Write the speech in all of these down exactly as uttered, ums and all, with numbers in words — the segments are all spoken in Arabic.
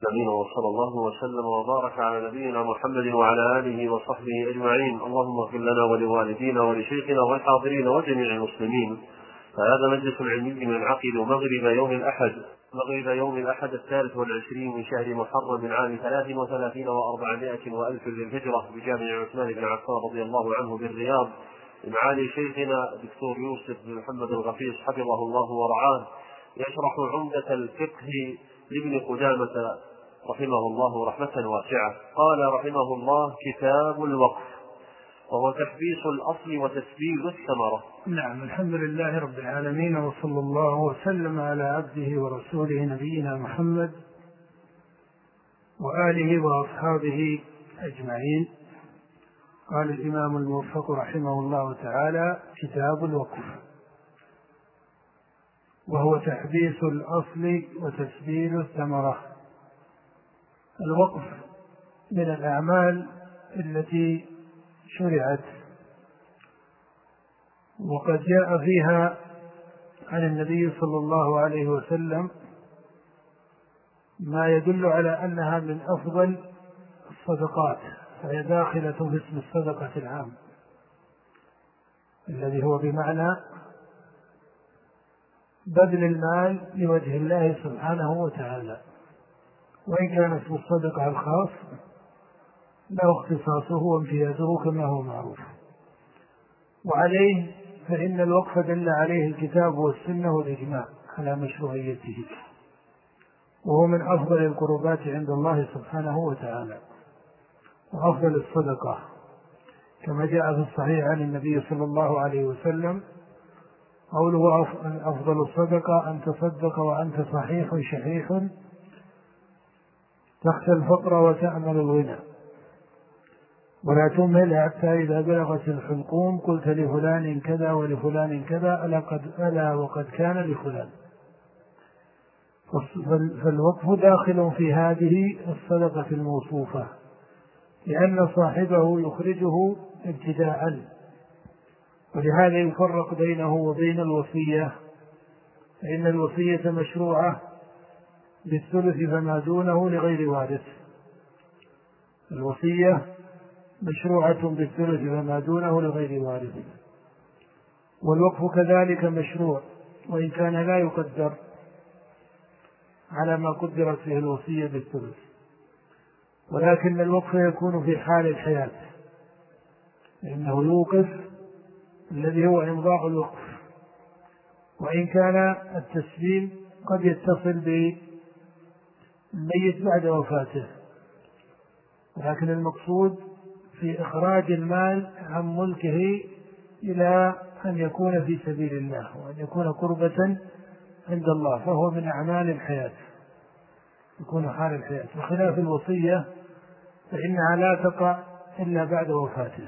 آمين. وصلى الله وسلم وبارك على نبينا محمد وعلى آله وصحبه أجمعين. اللهم اغفر لنا ولوالدينا ولشيخنا والحاضرين وجميع المسلمين. فهذا مجلس علمي ينعقد مغرب يوم الأحد مغرب يوم الأحد الثالث والعشرين من شهر محرم من عام ثلاث وثلاثين وأربعمائة وألف للهجرة بجامع عثمان بن عفان رضي الله عنه بالرياض، معالي شيخنا الدكتور يوسف بن محمد الغفيص حفظه الله ورعاه، يشرح عمدة الفقه لابن قدامة رحمه الله رحمة واسعة. قال رحمه الله: كتاب الوقف، وهو تحبيس الأصل وتسبيل الثمرة. نعم، الحمد لله رب العالمين، وصلى الله وسلم على عبده ورسوله نبينا محمد وآله وأصحابه أجمعين. قال الإمام الموفق رحمه الله تعالى: كتاب الوقف، وهو تحبيس الأصل وتسبيل الثمرة. الوقف من الأعمال التي شرعت، وقد جاء فيها عن النبي صلى الله عليه وسلم ما يدل على أنها من أفضل الصدقات، فهي داخلة في اسم الصدقة العام الذي هو بمعنى بذل المال لوجه الله سبحانه وتعالى، وإن كان اسم الصدقة الخاص له اختصاصه وامتيازه كما هو معروف. وعليه فإن الوقف دل عليه الكتاب والسنة والإجماع على مشروعيته، وهو من أفضل القربات عند الله سبحانه وتعالى وأفضل الصدقة، كما جاء في الصحيح عن النبي صلى الله عليه وسلم قوله: أفضل الصدقة أن تصدق وأنت صحيح شحيح تخشى الفقر وتأمل الغنى، ولا تمهل حتى إذا بلغت الحلقوم قلت لفلان كذا ولفلان كذا ألا, قد ألا وقد كان لفلان. فالوقف داخل في هذه الصدقة الموصوفة، لأن صاحبه يخرجه ابتداء، ولهذا يفرق بينه وبين الوصية، فإن الوصية مشروعة بالثلث فما دونه لغير وارث. الوصية مشروعة بالثلث فما دونه لغير وارث، والوقف كذلك مشروع، وإن كان لا يقدر على ما قدرت فيه الوصية بالثلث، ولكن الوقف يكون في حال الحياة، لأنه يوقف الذي هو إمضاء الوقف، وإن كان التسليم قد يتصل بالميت بعد وفاته، ولكن المقصود في إخراج المال عن ملكه إلى أن يكون في سبيل الله وأن يكون قربة عند الله، فهو من أعمال الحياة، يكون حال الحياة، بخلاف الوصية فإنها لا تقع إلا بعد وفاته،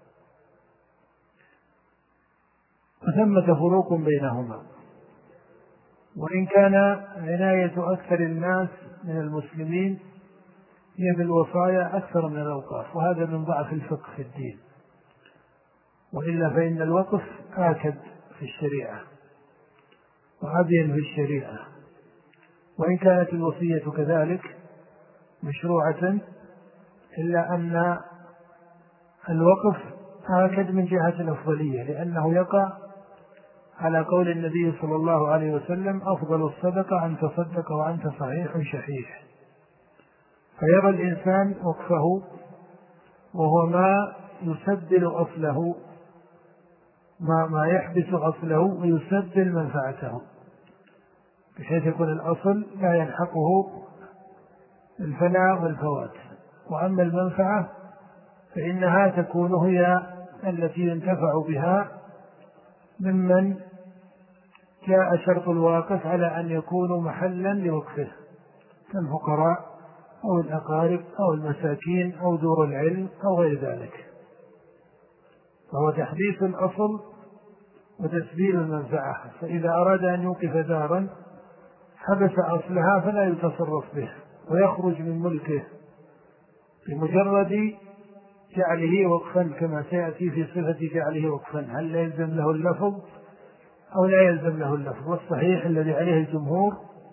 وثمة فروق بينهما. وإن كان عناية أكثر الناس من المسلمين هي بالوصايا أكثر من الأوقاف، وهذا من ضعف الفقه في الدين، وإلا فإن الوقف آكد في الشريعة وأبين في الشريعة، وإن كانت الوصية كذلك مشروعة، إلا أن الوقف آكد من جهة الأفضلية، لأنه يقع على قول النبي صلى الله عليه وسلم: أفضل الصدقة أن تصدق وأنت صحيح شحيح. فيرى الإنسان وقفه وهو ما يسدل أصله، ما, ما يحبس أصله ويسدل منفعته، بحيث يكون الأصل لا يلحقه الفناء والفوات، وأما المنفعة فإنها تكون هي التي ينتفع بها ممن جاء شرط الواقف على أن يكونوا محلا لوقفه، كالفقراء أو الأقارب أو المساكين أو دور العلم أو غير ذلك. فهو تحديث الأصل وتسبيل المنفعة، فإذا أراد أن يوقف دارا حبس أصلها فلا يتصرف به ويخرج من ملكه بمجرد جعله وقفا، كما سيأتي في صفة جعله وقفا، هل لا يلزم له اللفظ أو لا يلزم له اللفظ؟ والصحيح الذي عليه الجمهور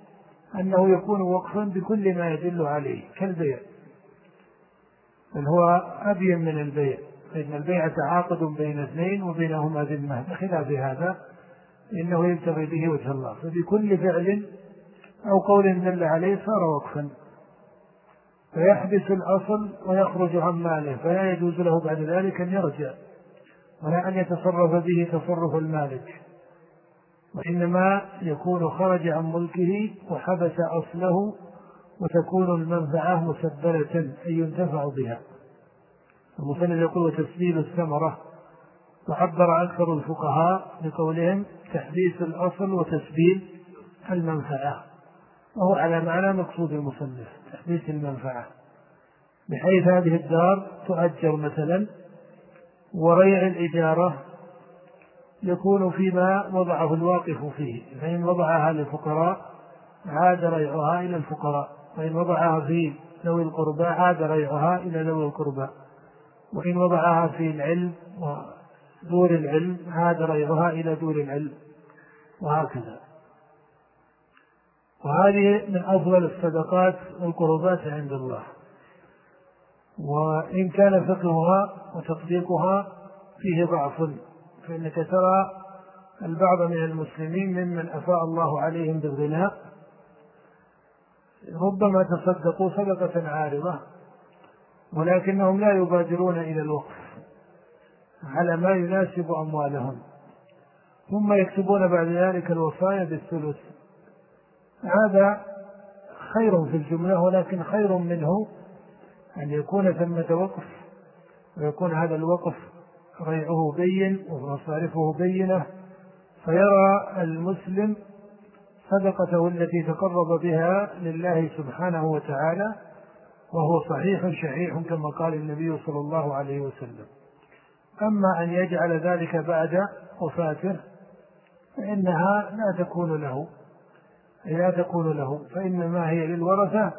أنه يكون وقفا بكل ما يدل عليه كالبيع، بل هو أبين من البيع، فإن البيع تعاقد بين اثنين وبينهما ذمة، بخلاف هذا إنه يبتغي به وجه الله، فبكل فعل أو قول دل عليه صار وقفا، فيحبس الأصل ويخرج عن ماله، فلا يجوز له بعد ذلك أن يرجع ولا أن يتصرف به تصرف المالك، وإنما يكون خرج عن ملكه وحبس أصله، وتكون المنفعة مسبلة أي ينتفع بها. المصنف يقول تسبيل الثمرة، وعبر أكثر الفقهاء بقولهم تحبيس الأصل وتسبيل المنفعة، وهو على معنى مقصود المصنف تحبيس المنفعة، بحيث هذه الدار تؤجر مثلا، وريع الإجارة يكون فيما وضعه الواقف فيه، فإن وضعها للفقراء عاد ريعها إلى الفقراء، وإن وضعها في ذوي القربى عاد ريعها إلى ذوي القربى، وإن وضعها في العلم ودور العلم عاد ريعها إلى دور العلم، وهكذا. وهذه من أفضل الصدقات والقربات عند الله، وإن كان فقهها وتطبيقها فيه ضعف، فإنك ترى البعض من المسلمين ممن أفاء الله عليهم بالغناء ربما تصدقوا صدقة عارضة، ولكنهم لا يبادرون إلى الوقف على ما يناسب أموالهم، ثم يكتبون بعد ذلك الوصايا بالثلث. هذا خير في الجملة، ولكن خير منه أن يكون ثمة وقف، ويكون هذا الوقف ريعه بين ومصارفه بينة، فيرى المسلم صدقته التي تقرب بها لله سبحانه وتعالى وهو صحيح شحيح كما قال النبي صلى الله عليه وسلم. أما أن يجعل ذلك بعد وفاته فإنها لا تكون له لا تكون له فإنما هي للورثة،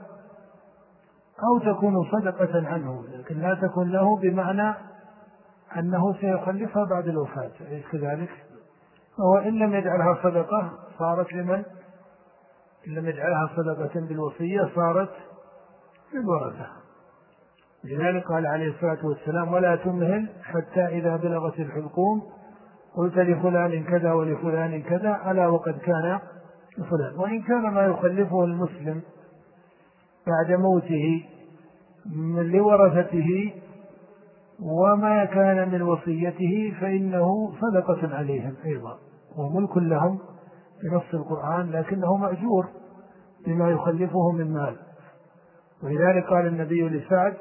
أو تكون صدقة عنه لكن لا تكون له بمعنى أنه سيخلفها بعد الوفاة، أليس كذلك؟ وإن لم يجعلها صدقة صارت لمن؟ إن لم يجعلها صدقة بالوصية صارت للورثة. لذلك قال عليه الصلاة والسلام ولا تمهل حتى إذا بلغت الحلقوم قلت لفلان كذا ولفلان كذا ألا وقد كان لفلان. وإن كان ما يخلفه المسلم بعد موته من لورثته وما كان من وصيته فإنه صدقة عليهم أيضا وملك لهم بنص القرآن، لكنه مأجور بما يخلفه من مال. ولذلك قال النبي لسعد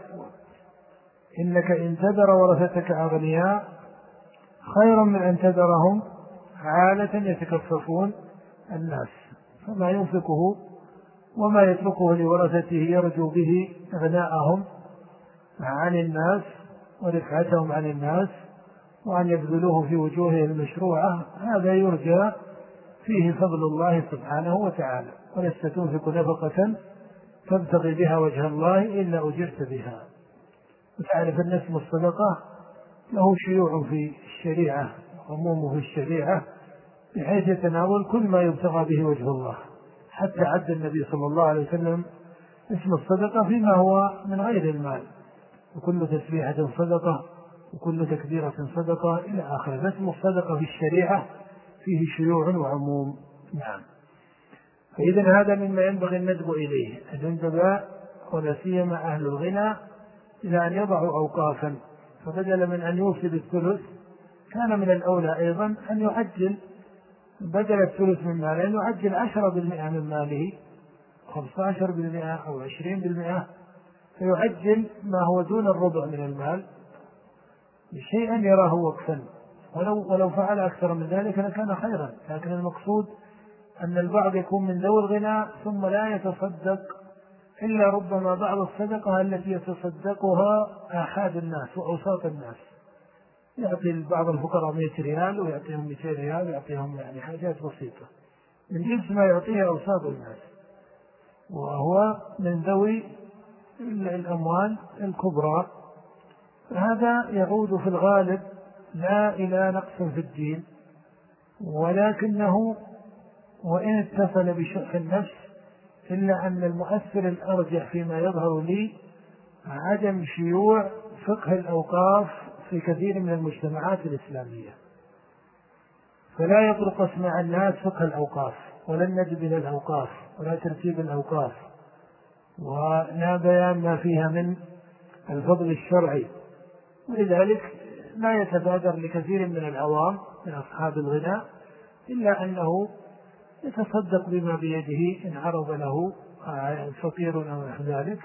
إنك إن تذر ورثتك أغنياء خير من أن تذرهم عالة يتكففون الناس، فما ينفقه وما يتركه لورثته يرجو به غناءهم عن الناس ورفعتهم عن الناس وأن يبذلوه في وجوهه المشروعة، هذا يرجى فيه فضل الله سبحانه وتعالى. ولست تنفق نفقة تبتغي بها وجه الله إلا أجرت بها. وتعرف أن اسم الصدقة له شيوع في الشريعة عمومه في الشريعة بحيث يتناول كل ما يبتغى به وجه الله، حتى عد النبي صلى الله عليه وسلم اسم الصدقة فيما هو من غير المال، وكل تسبيحة صدقة وكل تكبيرة صدقة إلى آخره. اسم الصدقة في الشريعة فيه شيوع وعموم. نعم. فإذا هذا مما ينبغي الندب إليه، الندب ولا سيما أهل الغنى إلى أن يضعوا أوقافا، فبدل من أن يوصي بالثلث كان من الأولى أيضا أن يعجل بدل الثلث من ماله أن يعجل عشرة بالمئة من ماله، خمسة عشر بالمئة أو عشرين بالمئة، فيعجل ما هو دون الربع من المال بشيئا يراه وقفا، ولو, ولو فعل أكثر من ذلك لكان خيرا. لكن المقصود أن البعض يكون من ذوي الغنى ثم لا يتصدق إلا ربما بعض الصدقة التي يتصدقها آحاد الناس وأوساط الناس، يعطي بعض الفقراء مئة ريال ويعطيهم مئتين ريال ويعطيهم يعني حاجات بسيطة من جنس ما يعطيها أوساط الناس، وهو من ذوي الأموال الكبرى. هذا يعود في الغالب لا إلى نقص في الدين، ولكنه وإن اتصل بشح النفس إلا أن المؤثر الأرجح فيما يظهر لي عدم شيوع فقه الأوقاف في كثير من المجتمعات الإسلامية، فلا يطرق اسمع الناس فقه الأوقاف، ولن نجد إلى الأوقاف ولا ترتيب الأوقاف ولا بيان ما فيها من الفضل الشرعي، ولذلك لا يتبادر لكثير من العوام من أصحاب الغنى إلا أنه يتصدق بما بيده إن عرض له فقير أو نحو ذلك.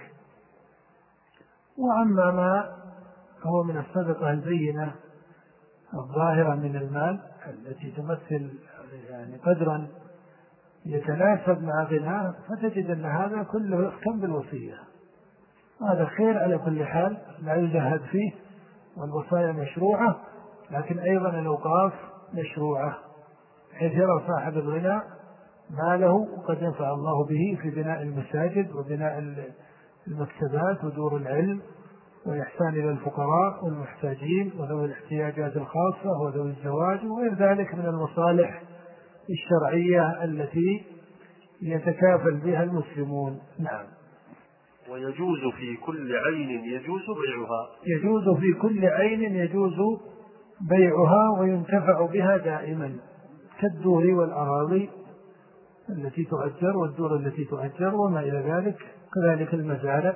وأما ما هو من الصدقة البينة الظاهرة من المال التي تمثل يعني قدرا يتناسب مع غناه، فتجد أن هذا كله يختم بالوصية. هذا خير على كل حال لا يزهد فيه، والوصايا مشروعة، لكن أيضا الأوقاف مشروعة، حيث يرى صاحب الغنى ماله وقد ينفع الله به في بناء المساجد وبناء المكتبات ودور العلم والإحسان إلى الفقراء والمحتاجين وذوي الاحتياجات الخاصة وذوي الزواج وغير ذلك من المصالح الشرعية التي يتكافل بها المسلمون. نعم. ويجوز في كل عين يجوز بيعها. يجوز في كل عين يجوز بيعها وينتفع بها دائما، كالدور والأراضي التي تؤجر والدور التي تؤجر وما إلى ذلك، كذلك المزارع،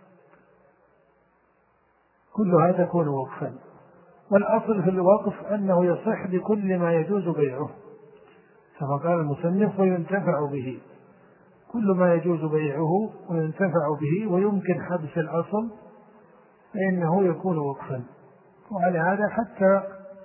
كلها تكون وقفا. والأصل في الوقف أنه يصح بكل ما يجوز بيعه، كما قال المصنف وينتفع به، كل ما يجوز بيعه وينتفع به ويمكن حبس الأصل فإنه يكون وقفا. وعلى هذا حتى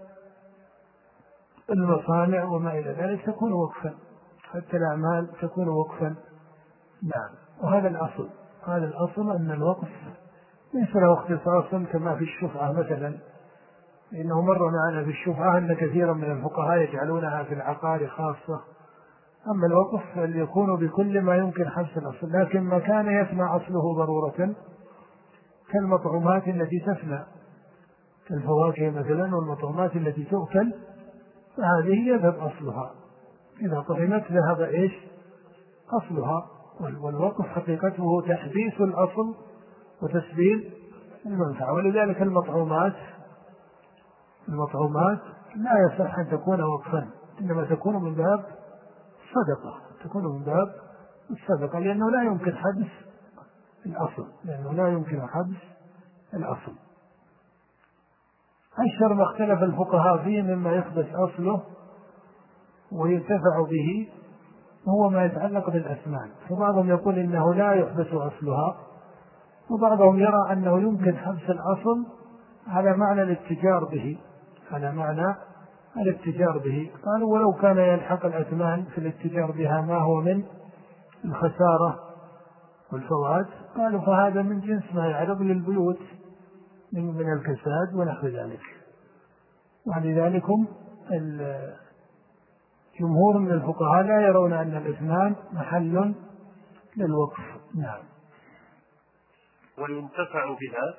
المصانع وما إلى ذلك تكون وقفا، حتى الأعمال تكون وقفا. نعم. وهذا الأصل، هذا الأصل أن الوقف ليس له اختصاص كما في الشفعة مثلا، إنه مر معنا في الشفعة أن كثيرا من الفقهاء يجعلونها في العقار خاصة. أما الوقف فليكون بكل ما يمكن حبس الأصل، لكن ما كان يفنى أصله ضرورة كالمطعومات التي تفنى، كالفواكه مثلا والمطعومات التي تؤكل، فهذه يذهب أصلها، إذا طعمت ذهب إيش أصلها. والوقف حقيقته تحبيس الأصل وتسبيل المنفعة. ولذلك المطعومات المطعومات لا يصح أن تكون وقفا، إنما تكون من باب الصدقة، تكون من باب الصدقة، لأنه لا يمكن حبس الأصل، لأنه لا يمكن حبس الأصل. أشهر ما اختلف الفقهاء فيه مما يحبس أصله وينتفع به هو ما يتعلق بالأثمان، فبعضهم يقول إنه لا يحبس أصلها، وبعضهم يرى أنه يمكن حبس الأصل على معنى الاتجار به، على معنى الاتجار به. قالوا ولو كان يلحق الأثمان في الاتجار بها ما هو من الخسارة والفوات، قالوا فهذا من جنس ما يعرض للبيوت من الكساد ونحو ذلك. ولذلك جمهور من الفقهاء لا يرون أن الأثمان محل للوقف. نعم. وينتفع بها.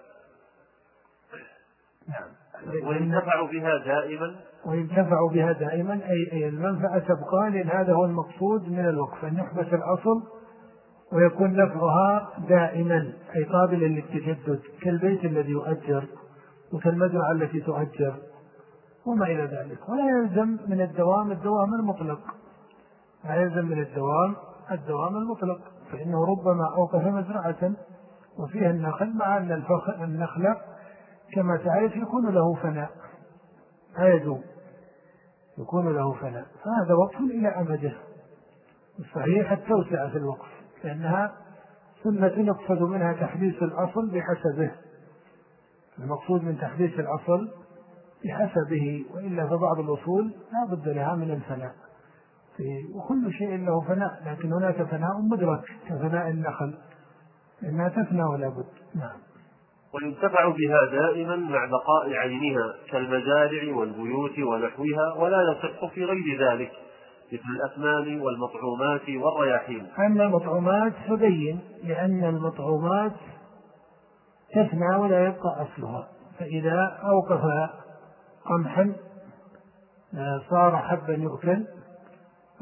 نعم. وينتفع بها دائما. وينتفع بها دائما أي المنفعة تبقى، لأن هذا هو المقصود من الوقف، أن يحبس الأصل ويكون نفعها دائما أي قابلا للتجدد، كالبيت الذي يؤجر وكالمزرعة التي تؤجر وما إلى ذلك. ولا يلزم من الدوام الدوام المطلق، لا يلزم من الدوام الدوام المطلق، فإنه ربما أوقف مزرعة وفيها النخل، مع أن النخل كما تعرف يكون له فناء، لا يدوم، يكون له فناء، فهذا وقف إلى أمده. الصحيح التوسعة في الوقف، لأنها سنة يقصد منها تحديث الأصل بحسبه، المقصود من تحديث الأصل بحسبه، وإلا فبعض الأصول لا بد لها من الفناء، وكل شيء له فناء، لكن هناك فناء مدرك كفناء النخل إنها تفنى ولا بد. نعم. وينتفع بها دائما مع بقاء عينها كالمزارع والبيوت ونحوها، ولا يصح في غير ذلك مثل الأثمان والمطعومات والرياحين. أما المطعومات فبين، لأن المطعومات تفنى ولا يبقى أصلها، فإذا أوقف قمحا صار حبا يؤكل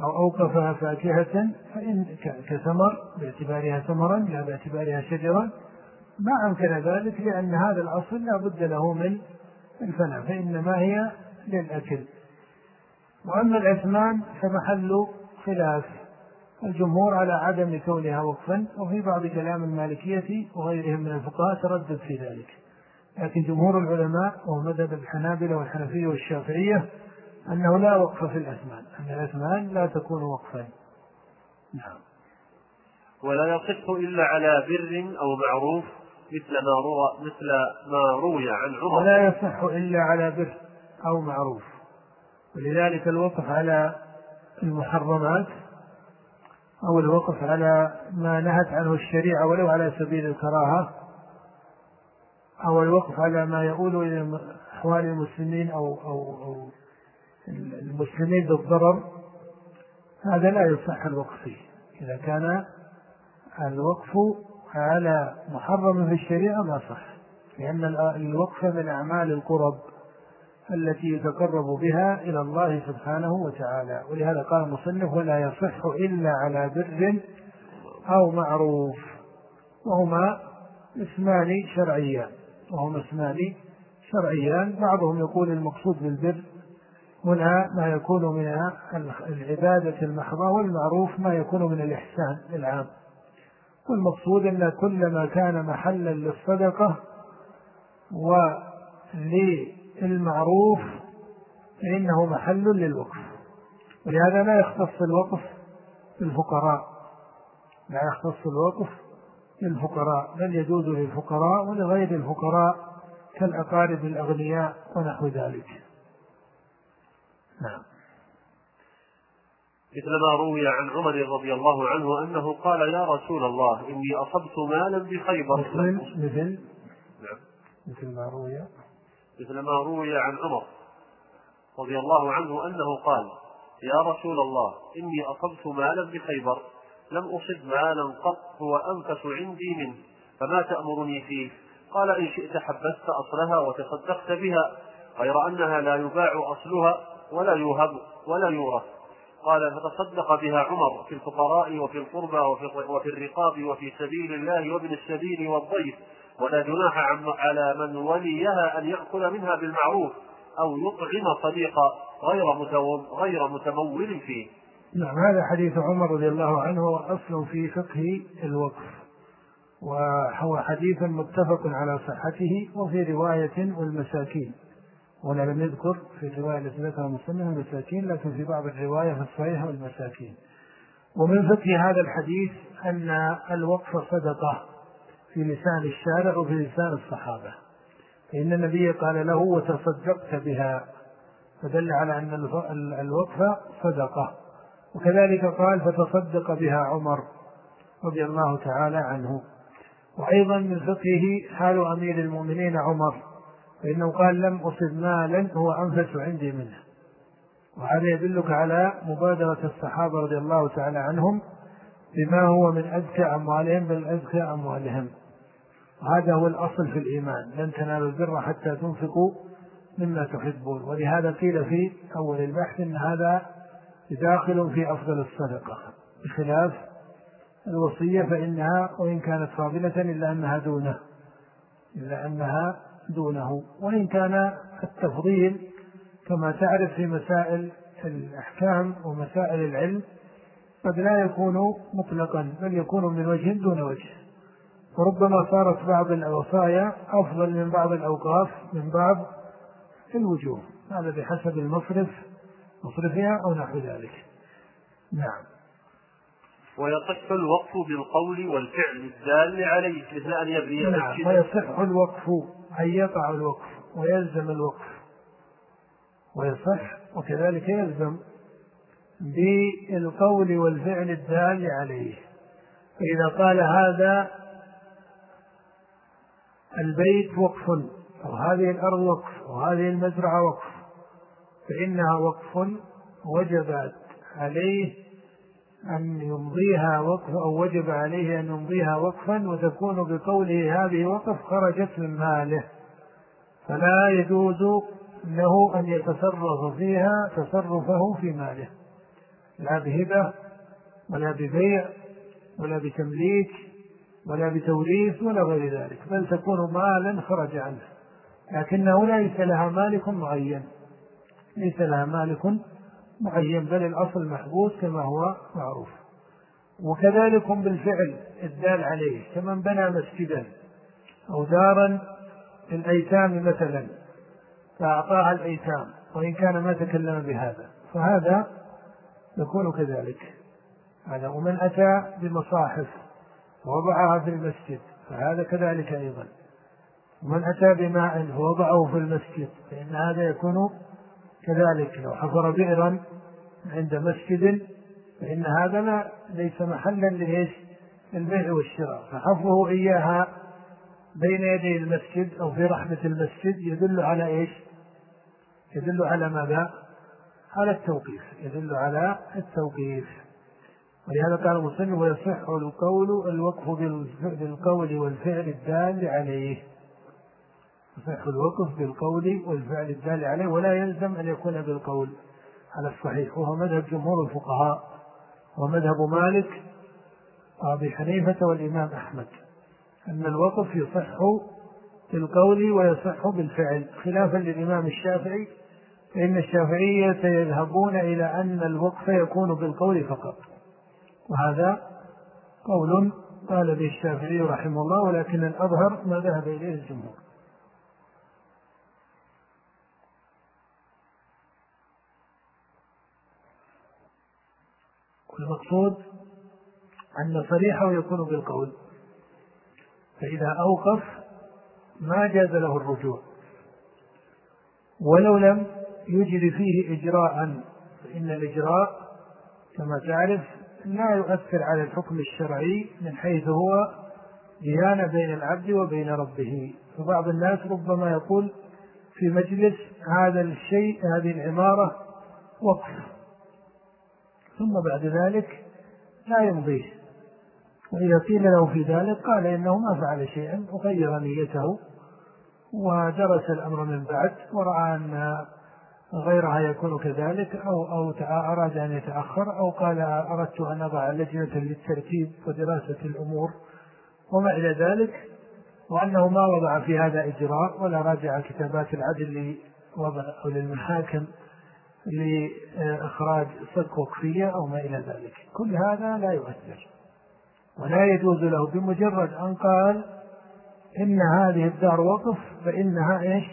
أو أوقفها فاكهة فإن كثمر باعتبارها ثمرا لا باعتبارها شجرا ما أمكن ذلك، لأن هذا الأصل لا بد له من الفناء، فإنما هي للأكل. وأما الأثمان فمحل خلاف، الجمهور على عدم كونها وقفا، وفي بعض كلام المالكية وغيرهم من الفقهاء تردد في ذلك، لكن جمهور العلماء ومذهب الحنابلة والحنفية والشافعية أنه لا وقف في الأثمان، أن الأثمان لا تكون وقفا. نعم. ولا يصح إلا على بر أو معروف مثل ما روى مثل ما روي عن عمر. ولا يصح إلا على بر أو معروف، ولذلك الوقف على المحرمات أو الوقف على ما نهت عنه الشريعة ولو على سبيل الكراهة، أو الوقف على ما يؤول إلى أحوال المسلمين أو, أو, أو المسلمين بالضرر، هذا لا يصح الوقف فيه. إذا كان الوقف على محرم في الشريعة ما صح، لأن الوقف من أعمال القرب التي يتقرب بها إلى الله سبحانه وتعالى، ولهذا قال المصنف ولا يصح إلا على بر أو معروف، وهما اسمان شرعيان وهما اسمان شرعيان بعضهم يقول المقصود بالبر هنا ما يكون من العبادة المحضة، والمعروف ما يكون من الإحسان العام، والمقصود أن كل ما كان محلا للصدقة وللمعروف فإنه محل للوقف، ولهذا لا يختص الوقف بالفقراء، لا يختص الوقف للفقراء، بل يجوز للفقراء ولغير الفقراء كالأقارب الأغنياء ونحو ذلك. نعم. مثل ما روي عن عمر رضي الله عنه أنه قال يا رسول الله إني أصبت مالا بخيبر. مثل مثل نعم. مثل ما روي مثل ما روي عن عمر رضي الله عنه أنه قال يا رسول الله إني أصبت مالا بخيبر لم أصب مالا قط هو أنفس عندي منه فما تأمرني فيه؟ قال إن شئت حبست أصلها وتصدقت بها، غير أنها لا يباع أصلها ولا يوهب ولا يورث. قال فتصدق بها عمر في الفقراء وفي القربى وفي الرقاب وفي سبيل الله وابن السبيل والضيف، ولا جناح على من وليها أن يأكل منها بالمعروف أو يطعم صديقا غير غير متمول فيه. نعم. هذا حديث عمر رضي الله عنه وأصل في فقه الوقف، وهو حديث متفق على صحته، وفي رواية والمساكين، ولا لم يذكر في الرواية التي ذكرها مسلم المساكين، لكن في بعض الرواية في الصحيح والمساكين. ومن فقه هذا الحديث أن الوقف صدقة في لسان الشارع وفي لسان الصحابة، فإن النبي قال له وتصدقت بها، فدل على أن الوقف صدقة، وكذلك قال فتصدق بها عمر رضي الله تعالى عنه. وأيضا من فقهه حال أمير المؤمنين عمر، فإنه قال لم أصب مالا هو أنفس عندي منه، وهذا يدلك على مبادرة الصحابة رضي الله تعالى عنهم بما هو من أزكى أموالهم بل أزكى أموالهم، وهذا هو الأصل في الإيمان، لن تنالوا البر حتى تنفقوا مما تحبون. ولهذا قيل في أول البحث إن هذا داخل في أفضل الصدقة، بخلاف الوصية فإنها وإن كانت فاضلة إلا أنها دونه إلا أنها دونه وإن كان التفضيل كما تعرف في مسائل الأحكام ومسائل العلم قد لا يكون مطلقا، بل يكون من وجه دون وجه، وربما صارت بعض الوصايا أفضل من بعض الأوقاف من بعض الوجوه، هذا بحسب المصرف مصرفها أو نحو ذلك. نعم. ويصح الوقف بالقول والفعل الدال عليه مثل أن يبني نعم. ويصح الوقف أن يقع الوقف ويلزم الوقف، ويصح وكذلك يلزم بالقول والفعل الدال عليه. فإذا قال هذا البيت وقف أو هذه الأرض وقف أو هذه المزرعة وقف فإنها وقف وجب عليه أن يمضيها وقف أو وجب عليه أن يمضيها وقفا، وتكون بقوله هذه وقف خرجت من ماله، فلا يجوز له أن يتصرف فيها تصرفه في ماله، لا بهبة ولا ببيع ولا بتمليك ولا بتوريث ولا غير ذلك، بل تكون مالا خرج عنه، لكنه ليس لها مالك معين، ليس لها مالك معين، بل الأصل محبوس كما هو معروف. وكذلك بالفعل الدال عليه، كمن بنى مسجدا أو دارا للأيتام مثلا فأعطاها الأيتام وإن كان ما تكلم بهذا، فهذا يكون كذلك هذا. ومن أتى بمصاحف ووضعها في المسجد فهذا كذلك أيضا. ومن أتى بماء ووضعه في المسجد فإن هذا يكون كذلك. لو حفر بئرا عند مسجد فإن هذا لا ليس محلا لإيش؟ البيع والشراء، فحفره إياها بين يدي المسجد أو في رحمة المسجد يدل على إيش؟ يدل على ماذا؟ على التوقيف، يدل على التوقيف. ولهذا قال المصنف ويصح القول الوقف بالقول والفعل الدال عليه، يصح الوقف بالقول والفعل الدال عليه، ولا يلزم أن يكون بالقول على الصحيح، وهو مذهب جمهور الفقهاء ومذهب مالك وأبي حنيفة والإمام أحمد، أن الوقف يصح بالقول ويصح بالفعل، خلافا للإمام الشافعي، فإن الشافعية يذهبون إلى أن الوقف يكون بالقول فقط، وهذا قول قال به الشافعي رحمه الله، ولكن الأظهر ما ذهب إليه الجمهور. والمقصود أن صريحه يكون بالقول، فإذا أوقف ما جاز له الرجوع، ولو لم يجري فيه إجراء، فإن الإجراء كما تعرف لا يؤثر على الحكم الشرعي من حيث هو ديانة بين العبد وبين ربه. فبعض الناس ربما يقول في مجلس هذا الشيء هذه العمارة وقف، ثم بعد ذلك لا يمضيه، وإذا قيل له في ذلك قال إنه ما فعل شيئا وغير نيته ودرس الأمر من بعد ورأى أن غيرها يكون كذلك، أو, أو أراد أن يتأخر، أو قال أردت أن أضع لجنة للترتيب ودراسة الأمور وما إلى ذلك، وأنه ما وضع في هذا إجراء ولا راجع كتابات العدل لوضع أو للمحاكم لإخراج صك وقفية أو ما إلى ذلك، كل هذا لا يؤثر ولا يجوز له بمجرد أن قال إن هذه الدار وقف فإنها إيش؟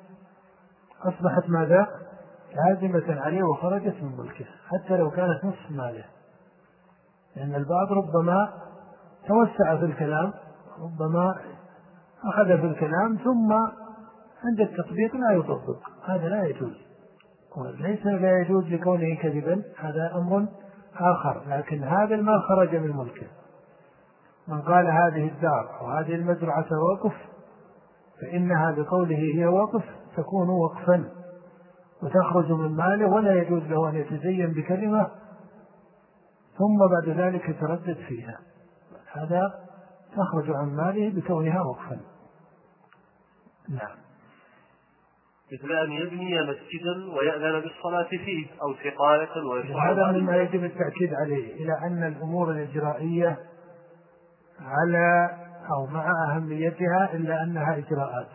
أصبحت ماذا؟ لازمة عليه وخرجت من ملكه حتى لو كانت نصف ماله، لأن البعض ربما توسع في الكلام، ربما أخذ في الكلام ثم عند التطبيق لا يطبق، هذا لا يجوز، وليس لا يجوز لكونه كذبا، هذا أمر آخر، لكن هذا المال خرج من ملكه. من قال هذه الدار أو هذه المزرعة وقف فإنها بقوله هي وقف تكون وقفا وتخرج من ماله، ولا يجوز له أن يتزين بكلمة ثم بعد ذلك يتردد فيها، هذا تخرج عن ماله بكونها وقفا. نعم. مثل أن يبني مسجدا ويأذن بالصلاة فيه أو سقاية ويشرع، هذا مما يجب التأكيد عليه، إلى أن الأمور الإجرائية على أو مع أهميتها إلا أنها إجراءات،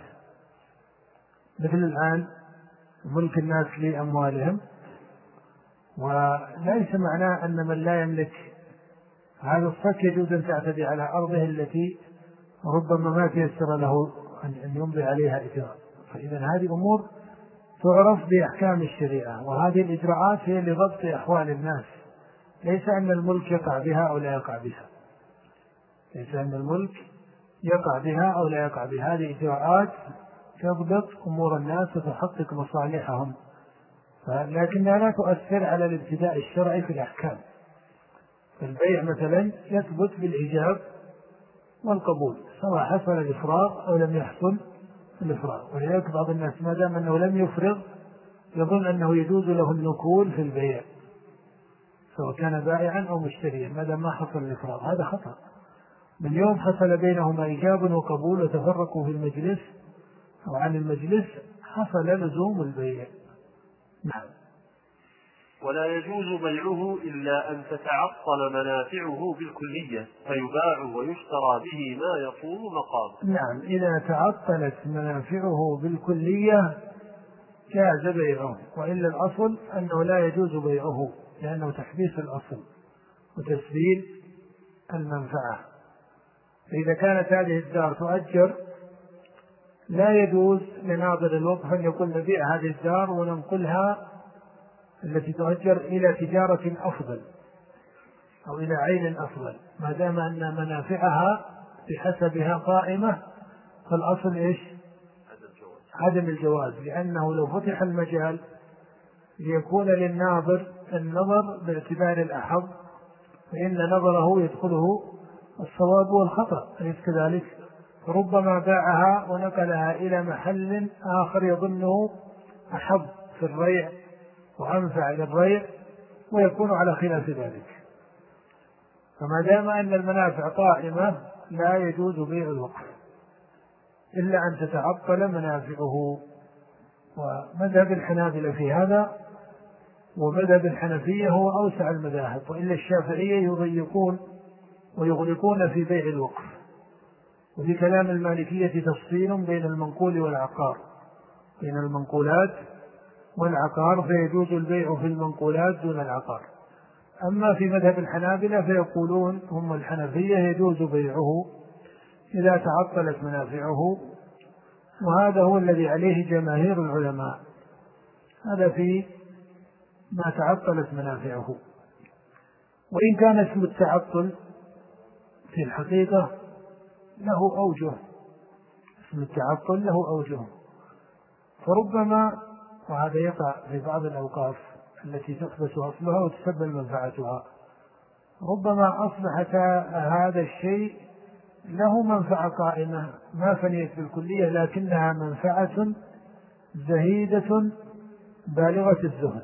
مثل الآن ملك الناس لأموالهم، وليس معناه أن من لا يملك هذا الصك يجوز أن تعتدي على أرضه التي ربما ما تيسر له أن يمضي عليها إجراء، فإذا هذه أمور تعرف بأحكام الشريعة، وهذه الإجراءات هي لضبط أحوال الناس، ليس أن الملك يقع بها أو لا يقع بها، ليس أن الملك يقع بها أو لا يقع بها، هذه إجراءات تضبط أمور الناس وتحقق مصالحهم، لكنها لا تؤثر على الابتداء الشرعي في الأحكام. البيع مثلا يثبت بالإيجاب والقبول سواء حصل الإفراغ أو لم يحصل الإفراغ، ولذلك بعض الناس ما دام أنه لم يفرغ يظن أنه يجوز له النكول في البيع سواء كان بائعا أو مشتريا ما دام ما حصل الإفراغ، هذا خطأ. من يوم حصل بينهما إيجاب وقبول وتفرقوا في المجلس أو عن المجلس حصل لزوم البيع. نعم. ولا يجوز بيعه إلا أن تتعطل منافعه بالكلية فيباع ويشترى به ما يقوم مقامه. نعم، إذا تعطلت منافعه بالكلية جاز بيعه، وإلا الأصل أنه لا يجوز بيعه لأنه تحديث الأصل وتسبيل المنفعة. فإذا كانت هذه الدار تؤجر لا يجوز لناظر الوقف أن يقول نبيع هذه الدار وننقلها التي تؤجر إلى تجارة أفضل أو إلى عين أفضل، ما دام أن منافعها بحسبها قائمة. فالأصل إيش؟ عدم الجواز، لأنه لو فتح المجال ليكون للناظر النظر باعتبار الأحظ فإن نظره يدخله الصواب والخطأ، أليس كذلك؟ ربما باعها ونقلها إلى محل آخر يظنه أحظ في الريع وأنفع للريع ويكون على خلاف ذلك. فما دام أن المنافع قائمة لا يجوز بيع الوقف إلا أن تتعطل منافعه. ومذهب الحنابلة في هذا ومذهب الحنفية هو أوسع المذاهب، وإلا الشافعية يضيقون ويغلقون في بيع الوقف. وفي كلام المالكية تفصيل بين المنقول والعقار، بين المنقولات والعقار، فيجوز البيع في المنقولات دون العقار. أما في مذهب الحنابلة فيقولون هم الحنفية يجوز بيعه إذا تعطلت منافعه، وهذا هو الذي عليه جماهير العلماء. هذا في ما تعطلت منافعه. وإن كان اسم التعطل في الحقيقة له أوجه، اسم التعطل له أوجه، فربما وهذا يقع في بعض الأوقاف التي تحبس أصلها وتسبب منفعتها، ربما أصبحت هذا الشيء له منفعة قائمة ما فنيت بالكلية لكنها منفعة زهيدة بالغة الزهد،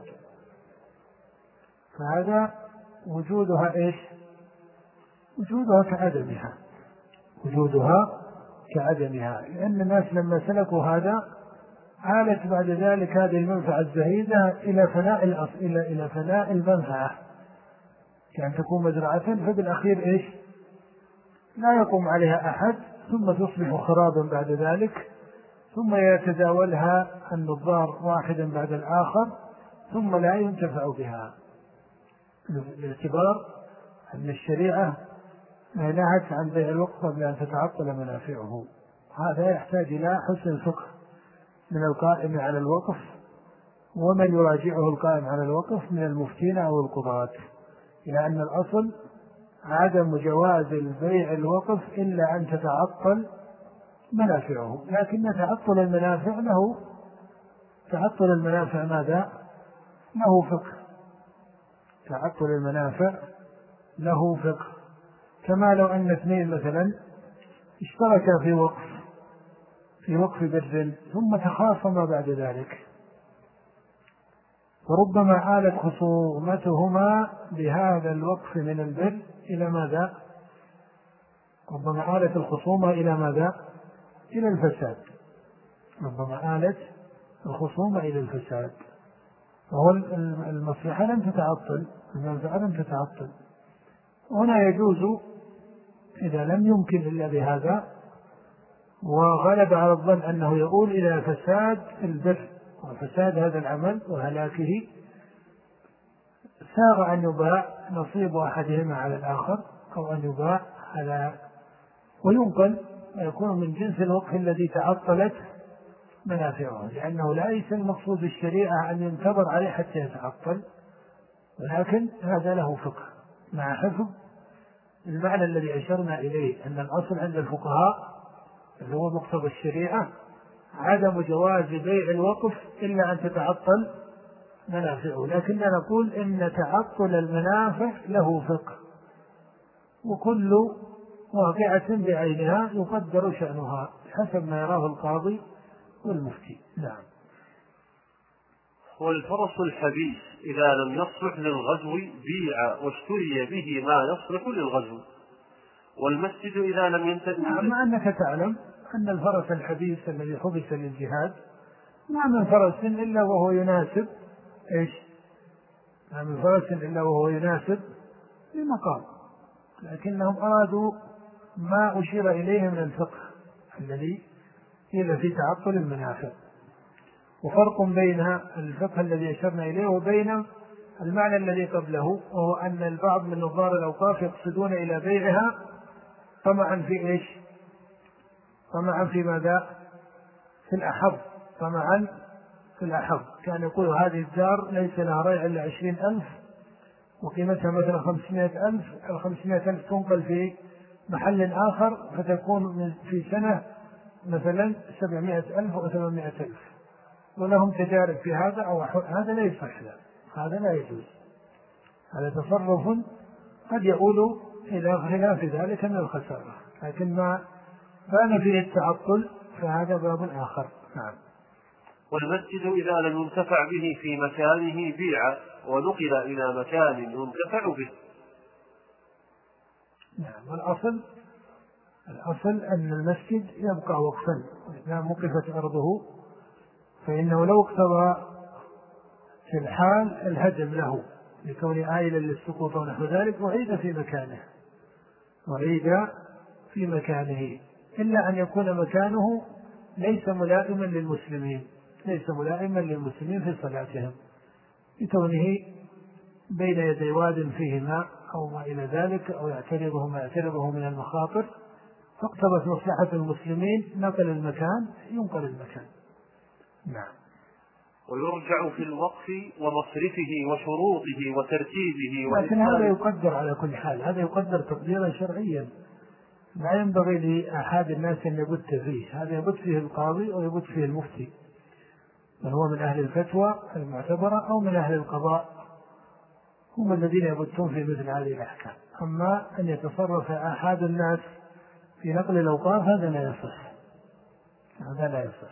فهذا وجودها إيش؟ وجودها كعدمها، وجودها كعدمها، لأن الناس لما سلكوا هذا عالت بعد ذلك هذه المنفعة الزهيدة إلى فناء الأصل، إلى إلى فناء المنفعة، كأن تكون مزرعة فبالأخير إيش؟ لا يقوم عليها أحد، ثم تصبح خرابا بعد ذلك، ثم يتداولها النظار واحدا بعد الآخر ثم لا ينتفع بها. باعتبار أن الشريعة نهت عن بيع الوقف قبل أن تتعطل منافعه. هذا يحتاج إلى حسن الفقه من القائم على الوقف ومن يراجعه القائم على الوقف من المفتين أو القضاة، إلى أن الأصل عدم جواز البيع الوقف إلا أن تتعطل منافعه، لكن تعطل المنافع له تعطل المنافع ماذا؟ له فقه. تعطل المنافع له فقه، كما لو أن اثنين مثلا اشتركا في وقف في وقف بر ثم تخاصما بعد ذلك، وربما آلت خصومتهما بهذا الوقف من البر إلى ماذا؟ ربما آلت الخصومة إلى ماذا؟ إلى الفساد. ربما آلت الخصومة إلى الفساد، وهو المصلحة لم تتعطل، المنفعة لم تتعطل. هنا يجوز إذا لم يمكن إلا بهذا وغلب على الظن أنه يؤول إلى فساد البر وفساد هذا العمل وهلاكه، ساغ أن يباع نصيب أحدهما على الآخر أو أن يباع على وينقل ويكون من جنس الوقف الذي تعطلت منافعه، لأنه ليس المقصود الشريعة أن ينتظر عليه حتى يتعطل، ولكن هذا له فقه مع حفظ المعنى الذي أشرنا إليه، أن الأصل عند الفقهاء اللي هو مقتضى الشريعة عدم جواز بيع الوقف إلا أن تتعطل منافعه، لكن نقول إن تعطل المنافع له فقه، وكل واقعة بعينها يقدر شأنها حسب ما يراه القاضي والمفتي. نعم. والفرس الحبيس إذا لم يصلح للغزو بيع واشتري به ما يصلح للغزو، والمسجد إذا لم ينتهي. مع أنك تعلم أن الفرس الحبيس الذي حبس للجهاد ما من فرس إلا وهو يناسب إيش ما من فرس إلا وهو يناسب المقام، لكنهم أرادوا ما أشير إليه من الفقه الذي قيل في تعطل المنافع. وفرق بين الفقه الذي أشرنا إليه وبين المعنى الذي قبله، وهو أن البعض من نظار الأوقاف يقصدون إلى بيعها طمعا في إيش؟ طمعا في ماذا؟ في الأحظ، طمعا في الأحظ. كان يقول هذه الدار ليس لها ريع إلا عشرين ألف وقيمتها مثلا خمسمائة ألف، الخمسمائة ألف تنقل في محل آخر فتكون في سنة مثلا سبعمائة ألف أو ثمانمائة ألف، ولهم تجارب في هذا أو هذا لا يصح، هذا لا يجوز، هذا تصرف قد يؤول إلى خلاف ذلك من الخسارة، لكن ما بان فيه التعطل فهذا باب آخر. نعم. والمسجد إذا لم ينتفع به في مكانه بيع ونقل إلى مكان ينتفع به. نعم. والأصل الأصل أن المسجد يبقى وقفا، إذا وقفت أرضه فإنه لو اقتضى في الحال الهدم له لكون آيلا للسقوط ونحو ذلك وعيد في مكانه وعيد في مكانه، إلا أن يكون مكانه ليس ملائما للمسلمين، ليس ملائما للمسلمين في صلاتهم لكونه بين يدي واد فيه ماء أو ما إلى ذلك، أو يعترضه ما يعترضه من المخاطر، فاقتضت مصلحة المسلمين نقل المكان، ينقل المكان. نعم. ويرجع في الوقف ومصرفه وشروطه وترتيبه. لكن هذا يقدر على كل حال، هذا يقدر تقديرا شرعيا، لا ينبغي لأحد الناس أن يبت فيه، هذا يبت فيه القاضي أو يبت فيه المفتي، من هو من أهل الفتوى المعتبرة أو من أهل القضاء، هم الذين يبتون في مثل هذه الأحكام. أما أن يتصرف أحد الناس في نقل الأوقاف هذا لا يصح، هذا لا يصح.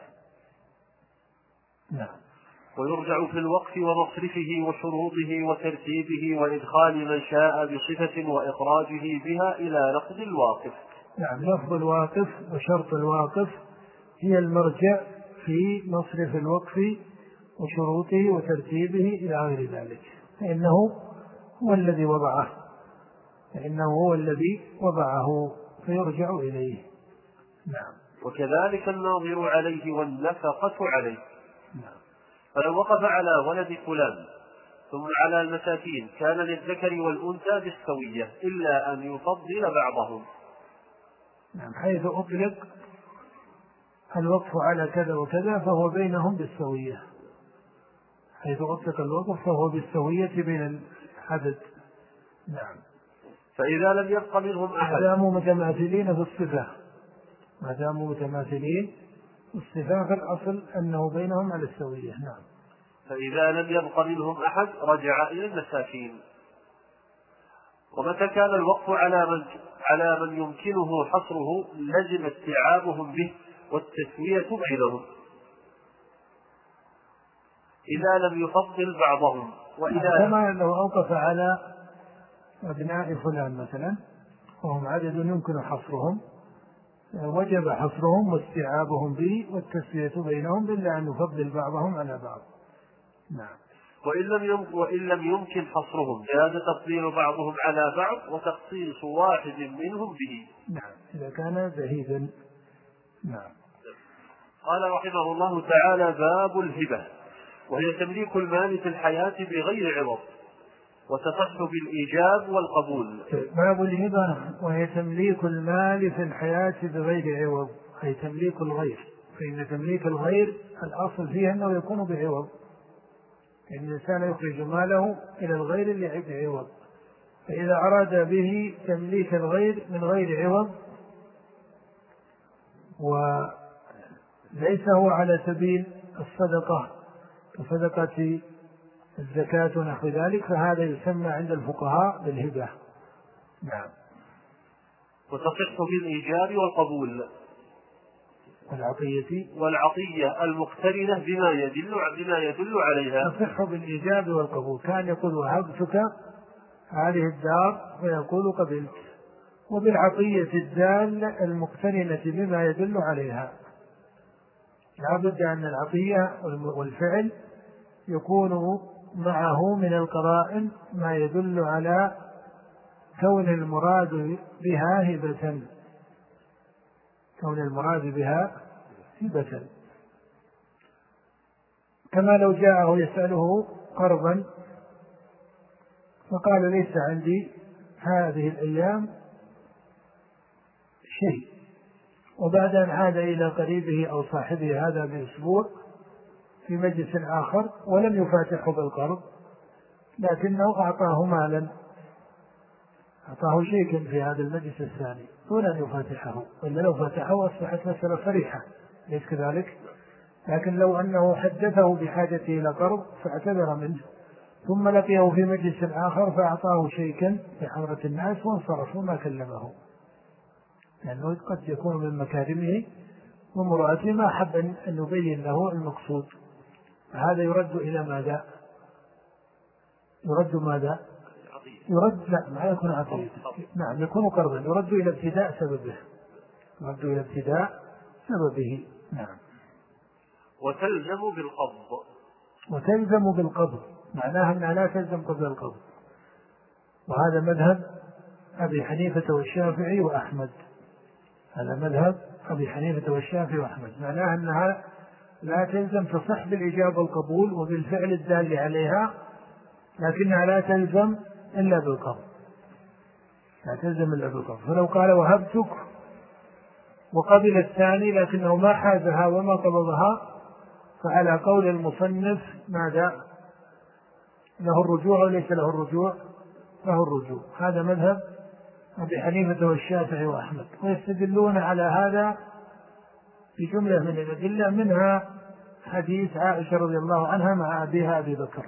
نعم. ويرجع في الوقف ومصرفه وشروطه وترتيبه وإدخال من شاء بصفة وإخراجه بها إلى نقد الواقف. نعم. لفظ الواقف وشرط الواقف هي المرجع في مصرف الوقف وشروطه وترتيبه إلى غير ذلك، فإنه هو الذي وضعه فإنه هو الذي وضعه فيرجع إليه. نعم. وكذلك الناظر عليه والنفقة عليه. نعم. فلو وقف على ولد فلان ثم على المساكين كان للذكر والأنثى بالسوية إلا أن يفضل بعضهم. نعم. حيث أطلق الوقف على كذا وكذا فهو بينهم بالسوية، حيث أطلق الوقف فهو بالسوية بين العدد. نعم. فإذا لم يبق منهم أحد ما داموا متماثلين في الصفة، ما داموا متماثلين في الصفة فالأصل أنه بينهم على السوية. نعم. فإذا لم يبق منهم أحد رجع إلى المساكين. ومتى كان الوقف على من على من يمكنه حصره لزم استيعابهم به والتسوية بينهم إذا لم يفضل بعضهم. وإذا كما لو أوقف على أبناء فلان مثلا وهم عدد يمكن حصرهم وجب حصرهم واستيعابهم به والتسوية بينهم إلا أن يفضل بعضهم على بعض. نعم. وإن لم يمكن, وإن لم يمكن حصرهم جاز تفضيل بعضهم على بعض وتخصيص واحد منهم به. نعم. إذا كان زهيدا. نعم. قال رحمه الله تعالى: باب الهبة، وهي تمليك المال في الحياة بغير عوض، وتصح بالإيجاب والقبول. باب الهبة وهي تمليك المال في الحياة بغير عوض، أي تمليك الغير، فإن تمليك الغير الأصل فيه أنه يكون بعوض، يعني الإنسان يخرج ماله إلى الغير اللي بعوض، فإذا أراد به تمليك الغير من غير عوض وليس هو على سبيل الصدقة كصدقة الزكاة ونحو ذلك فهذا يسمى عند الفقهاء بالهبة. نعم. وتصح بالإيجاب والقبول والعطية والعطية المقترنة بما يدل بما يدل عليها. تصح بالإيجاب والقبول، كان يقول وهبتك هذه الدار ويقول قبلت، وبالعطية الدالة المقترنة بما يدل عليها، لا بد أن العطية والفعل يكون معه من القرائن ما يدل على كون المراد بها هبة، كون المراد بها هبة، كما لو جاءه يسأله قرضا فقال ليس عندي هذه الأيام شيء، وبعد أن عاد إلى قريبه أو صاحبه هذا بأسبوع في مجلس آخر ولم يفاتحه بالقرض لكنه أعطاه مالا، أعطاه شيئا في هذا المجلس الثاني دون أن يفاتحه، وإلا لو فاتحه أصبحت مسألة صريحة ليس كذلك. لكن لو أنه حدثه بحاجته إلى قرض فاعتذر منه ثم لقيه في مجلس آخر فأعطاه شيئا بحضرة الناس وانصرف وما كلمه، لأنه قد يكون من مكارمه ومرأته ما أحب أن يبين له المقصود، هذا يرد إلى ماذا؟ يرد ماذا؟ يرد لا ما يكون عطية، نعم يكون قرضا، يرد إلى ابتداء سببه، يرد إلى ابتداء سببه. نعم. وتلزم بالقبض، وتلزم بالقبض معناها أنها لا تلزم قبل القبض، وهذا مذهب أبي حنيفة والشافعي وأحمد، هذا مذهب أبي حنيفة والشافعي وأحمد، معناها أنها لا تلزم، تصح بالإجابة والقبول وبالفعل الدال عليها، لكنها لا تلزم إلا بالقبض، لا تلزم إلا بالقبض. فلو قال وهبتك وقبل الثاني لكنه ما حازها وما قبضها فعلى قول المصنف ماذا؟ له الرجوع وليس له الرجوع؟ له الرجوع. هذا مذهب أبي حنيفة والشافعي وأحمد، ويستدلون على هذا بجملة من الأدلة، منها حديث عائشة رضي الله عنها مع أبيها أبي بكر،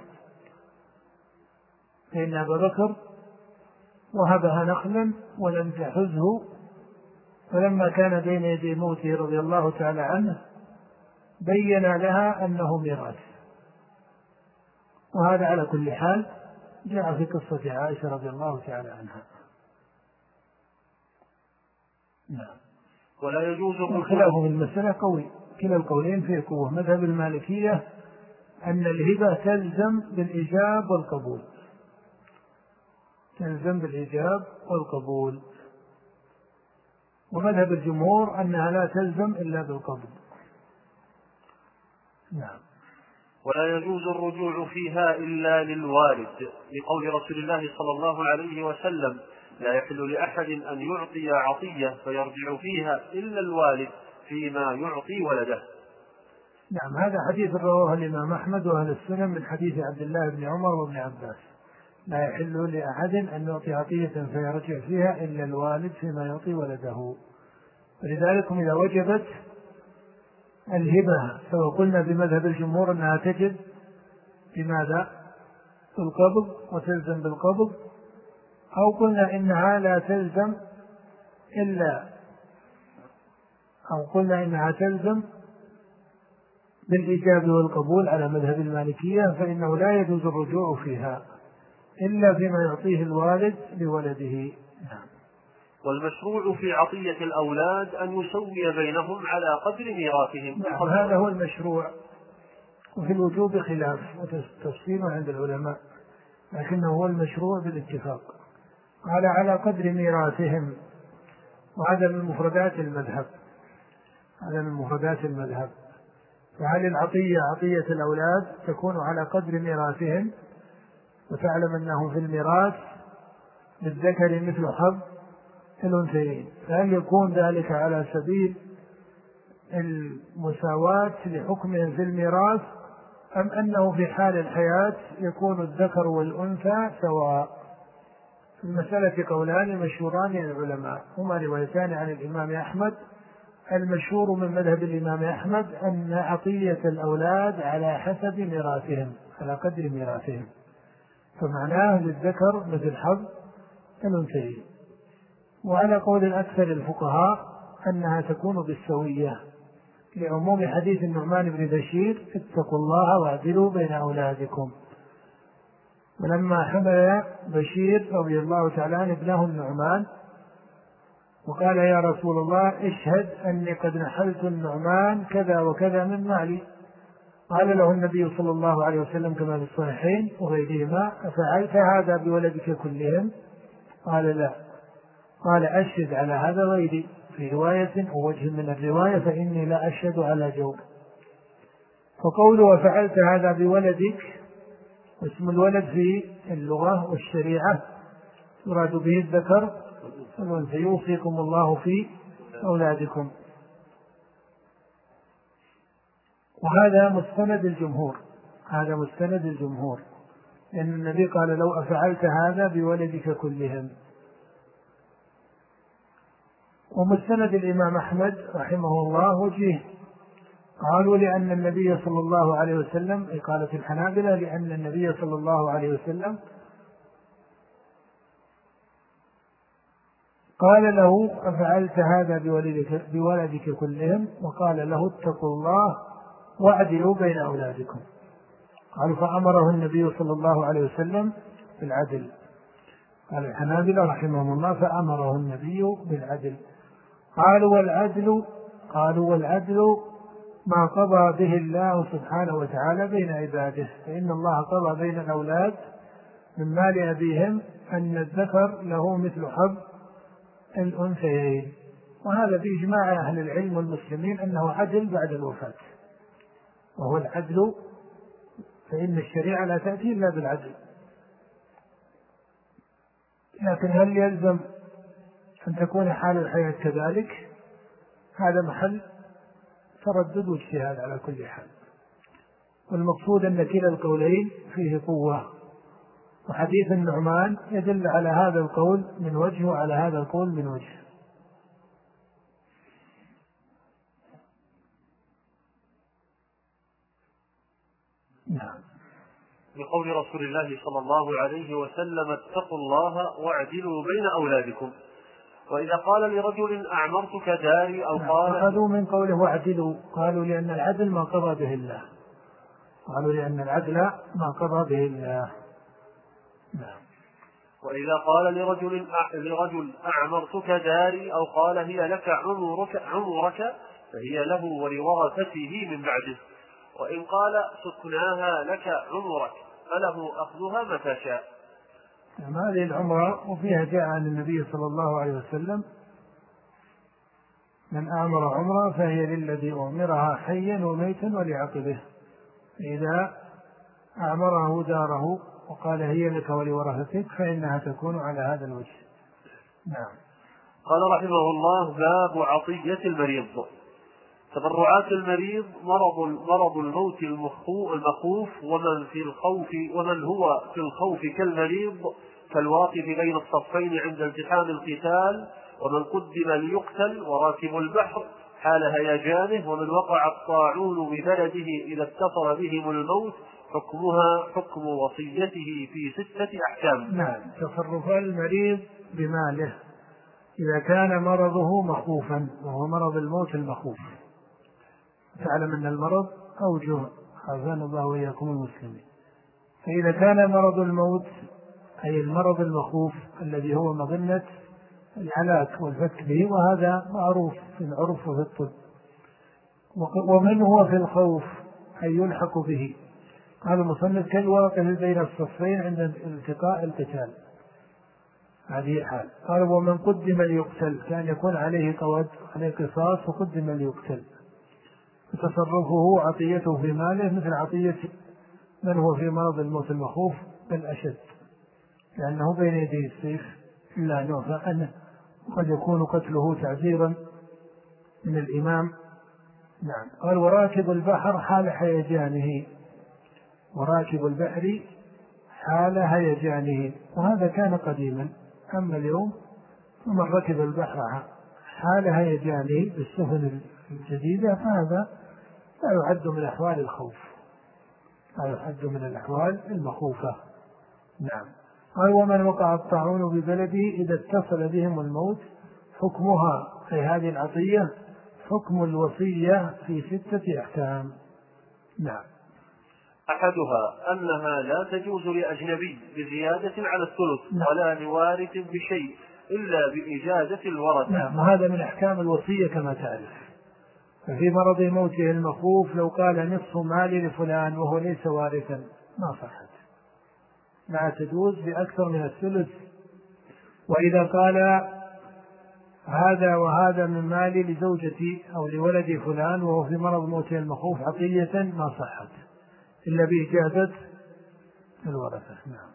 فإن أبا بكر وهبها نخلا ولم تحزه، فلما كان بين يدي موته رضي الله تعالى عنه بين لها أنه ميراث، وهذا على كل حال جاء في قصة عائشة رضي الله تعالى عنها. نعم. ولا يجوز الخلاف في المسألة قوي، كلا القولين فيه قوة. مذهب المالكية أن الهبة تلزم بالإيجاب والقبول، تلزم بالإيجاب والقبول، ومذهب الجمهور أنها لا تلزم إلا بالقبول. نعم. ولا يجوز الرجوع فيها إلا للوالد، لقول رسول الله صلى الله عليه وسلم لا يحل لأحد أن يعطي عطية فيرجع فيها إلا الوالد فيما يعطي ولده. نعم. هذا حديث رواه الإمام أحمد وأهل السنن من حديث عبد الله بن عمر وابن عباس، لا يحل لأحد أن يعطي عطية فيرجع فيها إلا الوالد فيما يعطي ولده. ولذلك إذا وجبت الهبة سواء قلنا بمذهب الجمهور أنها تجب بماذا؟ بالقبض وتلزم بالقبض، أو قلنا إنها لا تلزم إلا أو قلنا إنها تلزم بالإيجاب والقبول على مذهب المالكية، فإنه لا يجوز الرجوع فيها إلا فيما يعطيه الوالد لولده. والمشروع في عطية الأولاد أن يسوي بينهم على قدر ميراثهم. نعم. هذا هو المشروع، وفي الوجوب خلاف وتفصيل عند العلماء، لكنه هو المشروع بالاتفاق على على قدر ميراثهم، وهذا من مفردات المذهب، هذا من مفردات المذهب. فهل العطية عطية الأولاد تكون على قدر ميراثهم، وتعلم أنه في الميراث للذكر مثل حظ الأنثيين، فهل يكون ذلك على سبيل المساواة لحكمهم في الميراث، أم أنه في حال الحياة يكون الذكر والأنثى سواء؟ في المسألة قولان مشهوران للعلماء، هما روايتان عن الإمام أحمد. المشهور من مذهب الإمام أحمد أن عطية الأولاد على حسب ميراثهم، على قدر ميراثهم، فمعناه للذكر مثل حظ الأنثيين. وعلى قول الأكثر الفقهاء أنها تكون بالسوية، لعموم حديث النعمان بن بشير اتقوا الله واعدلوا بين أولادكم. ولما حمل بشير رضي الله تعالى عنه ابنه النعمان وقال يا رسول الله اشهد أني قد نحلت النعمان كذا وكذا من مالي، قال له النبي صلى الله عليه وسلم كما في الصحيحين وغيرهما: أفعلت هذا بولدك كلهم؟ قال: لا. قال: أشهد على هذا غيري، في رواية أو وجه من الرواية: فإني لا أشهد على جور. فقوله وفعلت هذا بولدك، اسم الولد في اللغة والشريعة يراد به الذكر والأنثى، يوصيكم الله في أولادكم. وهذا مستند الجمهور، هذا مستند الجمهور، لأن النبي قال: لو أفعلت هذا بولدك كلهم. ومستند الإمام أحمد رحمه الله وجيه، قالوا لأن النبي صلى الله عليه وسلم، قالت الحنابلة لأن النبي صلى الله عليه وسلم قال له: أفعلت هذا بولدك, بولدك كلهم؟ وقال له: اتقوا الله واعدلوا بين أولادكم. قالوا: فأمره النبي صلى الله عليه وسلم بالعدل. قال الحنابلة رحمهم الله: فأمره النبي بالعدل. قالوا: والعدل قالوا والعدل ما قضى به الله سبحانه وتعالى بين عباده، فإن الله قضى بين الأولاد من مال أبيهم أن الذكر له مثل حظ الأنثيين، وهذا بإجماع أهل العلم والمسلمين أنه عدل بعد الوفاة، وهو العدل، فإن الشريعة لا تأتي إلا بالعدل. لكن هل يلزم أن تكون حال الحياة كذلك؟ هذا محل تردد واجتهاد على كل حال، والمقصود أن كلا القولين فيه قوة، وحديث النعمان يدل على هذا القول من وجه وعلى هذا القول من وجه. نعم. بقول رسول الله صلى الله عليه وسلم: اتقوا الله واعدلوا بين أولادكم. وإذا قال لرجل: أعمرتك داري، أو قال، أخذوا من قوله واعدلوا، قالوا لأن العدل ما قضى به الله، قالوا لأن العدل ما قضى به الله. نعم. وإذا قال لرجل لرجل أعمرتك داري، أو قال: هي لك عمرك عمرك فهي له ولورثته من بعده. وإن قال: سكناها لك عمرك فله أخذها متى شاء. هذه العمرة وفيها جاء عن النبي صلى الله عليه وسلم: من أعمر عمرة فهي للذي أعمرها حيا وميتا ولعقبه، فإذا أعمره داره وقال: هي لك ولورثتك فإنها تكون على هذا الوجه. نعم. قال رحمه الله: باب عطية المريض. تبرعات المريض مرض مرض الموت المخوف، ومن في الخوف ومن هو في الخوف كالمريض كالواقف بين الصفين عند التحام القتال، ومن قدم ليقتل، وراكب البحر حال هيجانه، ومن وقع الطاعون ببلده إذا اتصل بهم الموت، حكمها حكم وصيته في ستة أحكام. نعم. تصرف المريض بماله إذا كان مرضه مخوفا، وهو مرض الموت المخوف. تعلم أن المرض أوجه، عافانا الله وإياكم المسلمين. فإذا كان مرض الموت أي المرض المخوف الذي هو مظنة الهلاك والفك به، وهذا معروف في العرف وفي الطب. ومن هو في الخوف أي يلحق به، هذا المصنف كالواقف بين الصفين عند التقاء القتال، هذه حال. قال: ومن قدم ليقتل، كان يكون عليه قود عليه قصاص وقدم ليقتل، تصرفه عطيته في ماله مثل عطية من هو في مرض الموت المخوف بل أشد، لأنه بين يدي السيف إلا أن يعفى عنه، وقد يكون قتله تعزيرا من الإمام. نعم. قال: وراكب البحر حال هيجانه، وراكب البحر حال هيجانه، وهذا كان قديما، أما اليوم فمن ركب البحر حال هيجانه بالسفن الجديدة فهذا لا يعد من أحوال الخوف، لا يعد من الأحوال المخوفة. نعم. قال: ومن وقع الطاعون ببلده إذا اتصل بهم الموت، حكمها في هذه العطية حكم الوصية في ستة أحكام. نعم. أحدها أنها لا تجوز لأجنبي بزيادة على الثلث، نعم، ولا لوارث بشيء إلا بإجازة الورثة. نعم. وهذا من أحكام الوصية كما تعرف، ففي مرض موته المخوف لو قال نصف مالي لفلان وهو ليس وارثا ما صحت، لا تجوز بأكثر من الثلث. وإذا قال هذا وهذا من مالي لزوجتي أو لولدي فلان وهو في مرض موته المخوف عطية ما صحت إلا بإجازة الورثة. نعم.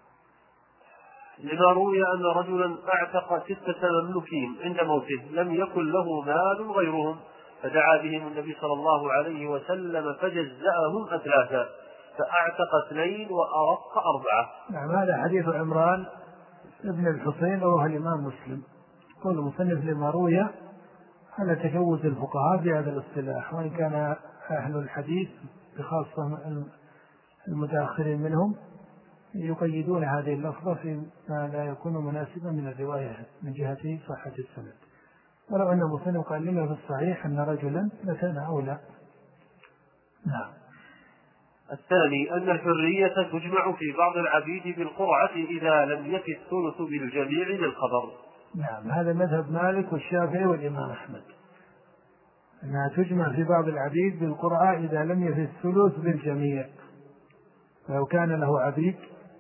لما روي أن رجلا أعتق ستة مملوكين عند موته لم يكن له مال غيرهم فدعا بهم النبي صلى الله عليه وسلم فجزأهم أثلاثا فأعتق اثنين وأرق أربعة. نعم. هذا حديث عمران ابن الحسين رواه الإمام مسلم. قول المصنف لما روي على تجوز الفقهاء في هذا الاصطلاح، وإن كان أهل الحديث بخاصة المتأخرين منهم يقيدون هذه اللفظة فيما لا يكون مناسبا من الرواية من جهة صحة السند، ولو أن المصنف قال لنا في الصحيح أن رجلا لكان أولى. نعم. الثاني أن الحرية تجمع في بعض العبيد بالقرعة إذا لم يفي الثلث بالجميع للخبر. نعم. هذا مذهب مالك والشافعي والإمام أحمد، أنها تجمع في بعض العبيد بالقرعة إذا لم يفي الثلث بالجميع. فلو كان له عبيد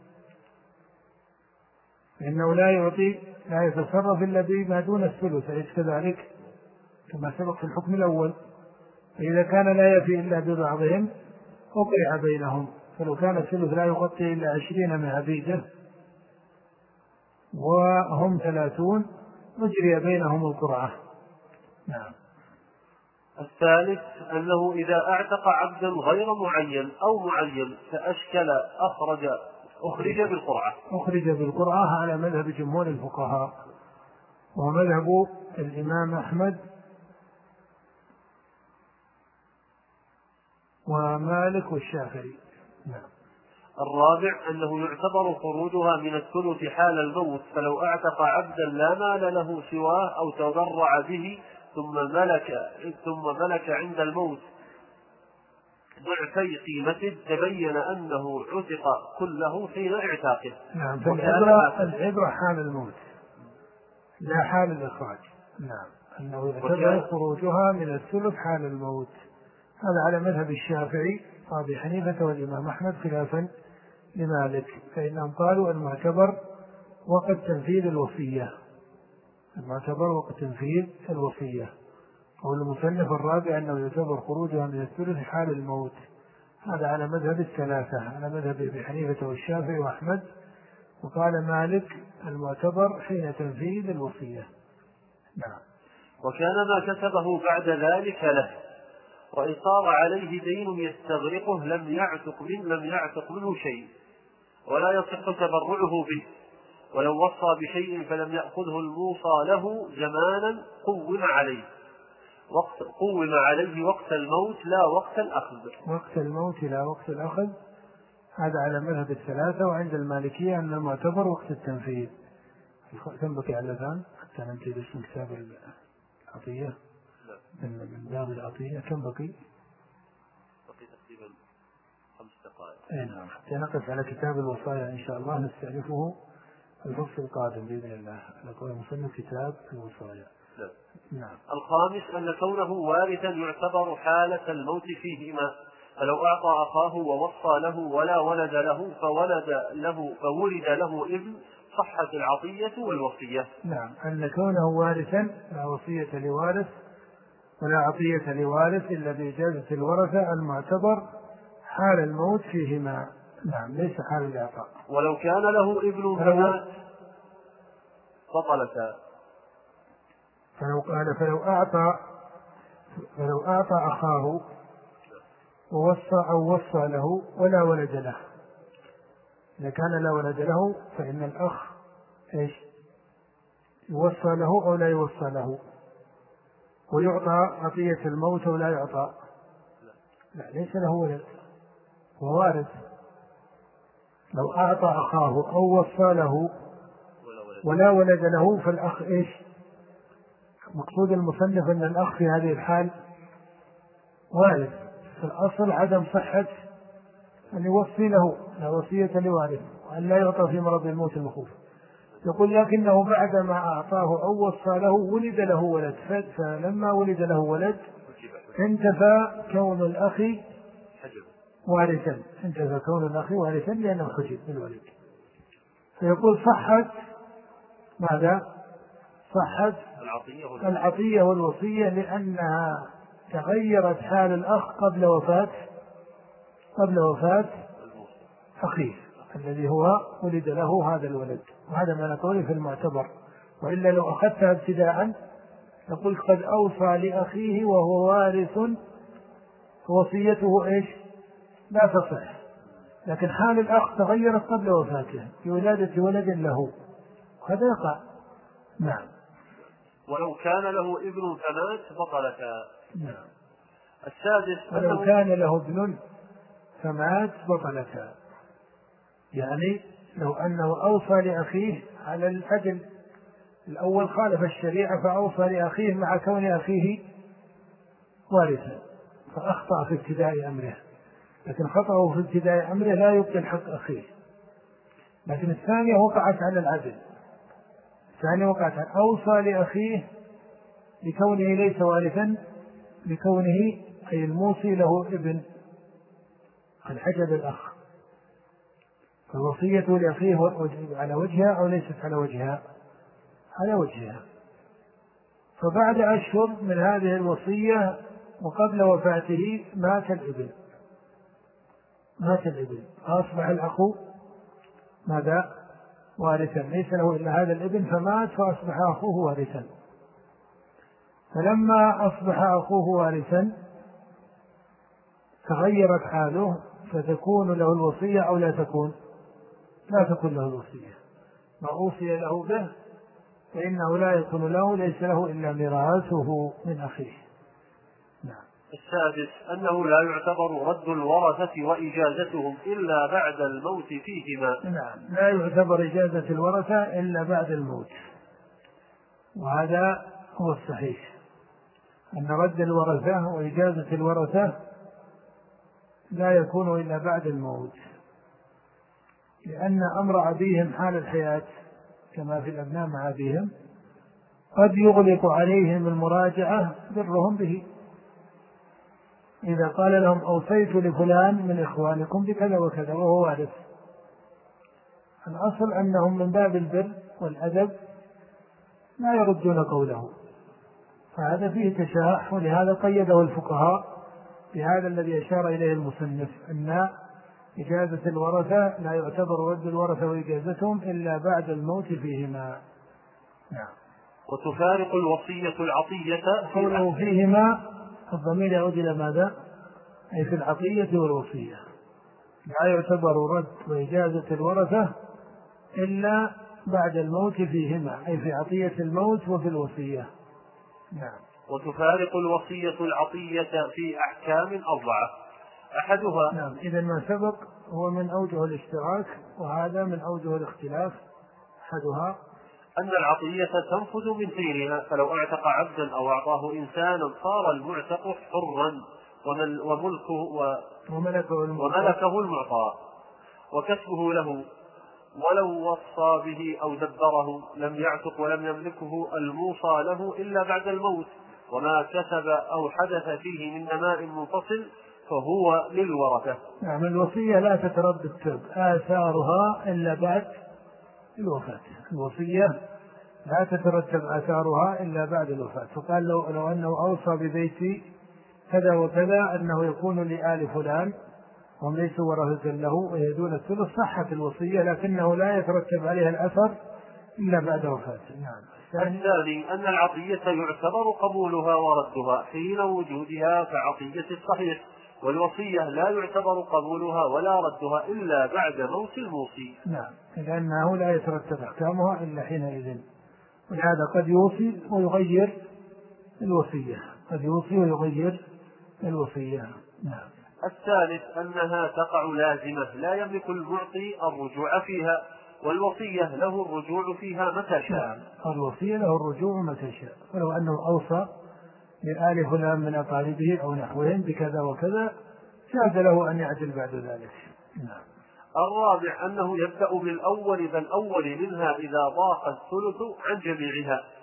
فإنه لا يعطي لا يتصرف إلا بما دون الثلث، أليس كذلك كما سبق في الحكم الأول؟ فإذا كان لا يفي إلا ببعضهم أقرع بينهم، فلو كان الثلث لا يغطي إلا عشرين من عبيده وهم ثلاثون نجري بينهم القرعة. نعم. الثالث أنه إذا أعتق عبدا غير معين أو معين فأشكل أخرج أخرج بالقرعة أخرج بالقرعة على مذهب جمهور الفقهاء ومذهب الإمام أحمد ومالك والشافعي. نعم. الرابع أنه يعتبر خروجها من الثلث حال الموت، فلو أعتق عبدا لا مال له سواه أو تضرع به ثم ملك ثم ملك عند الموت ضعفي قيمته تبين أنه عتق كله حين اعتاقه. نعم. فالعبرة العبرة حال الموت لا حال الإخراج. نعم. أنه يعتبر خروجها من الثلث حال الموت. هذا على مذهب الشافعي وأبي حنيفة والإمام أحمد خلافا لمالك، فإنهم قالوا المعتبر وقت تنفيذ الوصية، المعتبر وقت تنفيذ الوصية. قول المصنف الرابع أنه يعتبر خروجها من الثلث حال الموت. هذا على مذهب الثلاثة، على مذهب أبي حنيفة والشافعي وأحمد. وقال مالك المعتبر حين تنفيذ الوصية. نعم. وكان ما كسبه بعد ذلك له، وإن صار عليه دين يستغرقه لم يعتق من لم يعتق منه شيء ولا يصح تبرعه به، ولو وصى بشيء فلم يأخذه الموصى له زمانا قوم عليه وقت قوم عليه وقت الموت لا وقت الأخذ. وقت الموت لا وقت الأخذ. هذا على مذهب الثلاثة. وعند المالكية أن المعتبر وقت التنفيذ. كم بقي على الأذان حتى ننتهي باسم كتاب العطية من باب العطية؟ كم بقي؟ بقي تقريبا خمس دقائق. اي نعم. حتى نقف على كتاب الوصايا إن شاء الله نستأنفه الفصل القادم بإذن الله. نقول مصنف كتاب الوصايا. نعم. الخامس أن كونه وارثا يعتبر حالة الموت فيهما، فلو أعطى أخاه ووصى له ولا ولد له فولد له فولد له ابن صحت العطية والوصية. نعم. أن كونه وارثا لا وصية لوارث ولا عطية لوارث إلا بإجازة الورثة المعتبر حال الموت فيهما. نعم. ليس حال الإعطاء. ولو كان له ابن فمات بطلتا. فلو قال فلو أعطى فلو أعطى أخاه ووصى أو وصى له ولا ولد له، إذا كان لا ولد له فإن الأخ إيش يوصى له أو لا يوصى له، ويعطى عطية الموت ولا يعطى. لا، ليس له ولد هو وارث. لو أعطى أخاه أو وصى له ولا ولد له فالأخ إيش مقصود المصنف أن الأخ في هذه الحال وارث. في الأصل عدم صحة أن يوصي له، لا وصية لوارث، وأن لا يعطى في مرض الموت المخوف. يقول لكنه بعدما أعطاه أو وصى له ولد له ولد، فلما ولد له ولد انتفى كون الأخ وارثا، انتفى كون الأخ وارثا لأنه حجب بالولد. فيقول صحت ماذا؟ صحت العطية والوصية لأنها تغيرت حال الأخ قبل وفاة قبل وفاة أخيه الذي هو ولد له هذا الولد، وهذا ما نقوله في المعتبر. وإلا لو أخذتها ابتداء يقول قد أوصى لأخيه وهو وارث وصيته إيش؟ لا تصح، لكن حال الأخ تغيرت قبل وفاته بولادة ولد له، هذا يقع. نعم. ولو كان له ابن فمات بطلتا. نعم. السادس ولو كان له ابن فمات بطلتا، يعني لو أنه أوصى لأخيه على العدل، الأول خالف الشريعة فأوصى لأخيه مع كون أخيه وارثا فأخطأ في ابتداء أمره، لكن خطأه في ابتداء أمره لا يبطل حق أخيه. لكن الثانية وقعت على العدل، الثانية وقعت على أوصى لأخيه لكونه ليس وارثا، لكونه أي الموصي له ابن قد حجب الأخ، فالوصية لأخيه على وجهها أو ليست على وجهها؟ على وجهها. فبعد أشهر من هذه الوصية وقبل وفاته مات الابن مات الابن فأصبح الأخ ماذا؟ وارثا، ليس له إلا هذا الابن فمات فأصبح أخوه وارثا. فلما أصبح أخوه وارثا تغيرت حاله، فتكون له الوصية أو لا تكون؟ لا تكون له الوصية. ما أوصي له به فإنه لا يكون له، ليس له إلا ميراثه من أخيه. نعم. السادس أنه لا يعتبر رد الورثة وإجازتهم إلا بعد الموت فيهما. نعم، لا يعتبر إجازة الورثة إلا بعد الموت، وهذا هو الصحيح، أن رد الورثة وإجازة الورثة لا يكون إلا بعد الموت، لأن أمر أبيهم حال الحياة كما في الأبناء مع أبيهم قد يغلق عليهم المراجعة برهم به. إذا قال لهم أوصيت لفلان من إخوانكم بكذا وكذا وهو وارث، الأصل أنهم من باب البر والأدب لا يردون قوله، فهذا فيه تشاح، ولهذا قيده الفقهاء بهذا الذي أشار إليه المصنف، أن إجازة الورثة لا يعتبر رد الورثة وإجازتهم إلا بعد الموت فيهما. نعم. وتفارق الوصية العطية قوله فيهما الضمير يعود إلى ماذا؟ أي في العطية والوصية، لا يعتبر رد وإجازة الورثة إلا بعد الموت فيهما، أي في عطية الموت وفي الوصية. نعم. وتفارق الوصية العطية في أحكام أربعة، أحدها. نعم. إذا ما سبق هو من أوجه الاشتراك، وهذا من أوجه الاختلاف. أحدها أن العطية تنفذ من حينها، فلو اعتق عبدا أو أعطاه إنسانا صار المعتق حرا وملكه وملكه المعطى وكسبه له، ولو وصى به أو دبره لم يعتق ولم يملكه الموصى له إلا بعد الموت، وما كسب أو حدث فيه من نماء منفصل فهو للورثة. نعم. الوصية لا تتردد آثارها إلا بعد الوفاة، الوصية لا تترتب آثارها إلا بعد الوفاة. فقال لو, لو أنه أوصى ببيت كذا وكذا أنه يكون لآل فلان هم ليسوا ورثة له ويدون الثلث، صحت الوصية، لكنه لا يترتب عليها الأثر إلا بعد وفاته. نعم. الثاني أن العطية يعتبر قبولها وردها حين وجودها كعطية الصحيح، والوصية لا يعتبر قبولها ولا ردها إلا بعد موت الموصي. نعم، لأنه لا يترتب أحكامها إلا حينئذ، ولهذا قد يوصي ويغير الوصية، قد يوصي ويغير الوصية. نعم. الثالث أنها تقع لازمة لا يملك المعطي الرجوع فيها، والوصية له الرجوع فيها متى شاء. نعم. الوصية له الرجوع متى شاء، ولو أنه أوصى لآل فلان من أقاربه أو نحوهم بكذا وكذا جاز له أن يعدل بعد ذلك. نعم. الرابع أنه يبدأ بالأول فالأول منها إذا ضاق الثلث عن جميعها،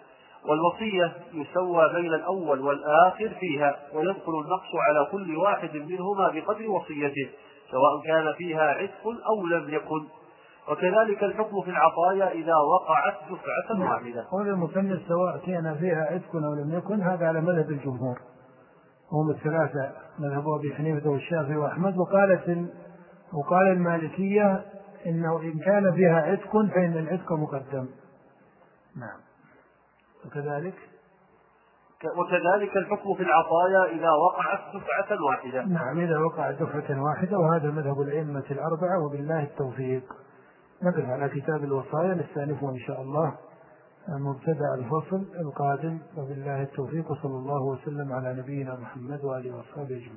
والوصية يسوى بين الأول والآخر فيها، ويدخل النقص على كل واحد منهما بقدر وصيته سواء كان فيها عتق أو لم يكن. وكذلك الحكم في العطايا إذا وقعت دفعة واحدة. قول المصنف سواء كان فيها عتق أو لم يكن، هذا على مذهب الجمهور هم الثلاثة، مذهب أبي حنيفة والشافعي وأحمد. وقالت وقال المالكية إنه إن كان فيها عتق فإن العتق مقدم. نعم. وكذلك وكذلك الحكم في العطايا إذا وقعت دفعة واحدة. نعم، إذا وقعت دفعة واحدة، وهذا مذهب الأئمة الأربعة وبالله التوفيق. نقف على كتاب الوصايا نستأنفه إن شاء الله مبتدأ الفصل القادم، وبالله التوفيق، وصلى الله وسلم على نبينا محمد وآله وصحبه أجمعين.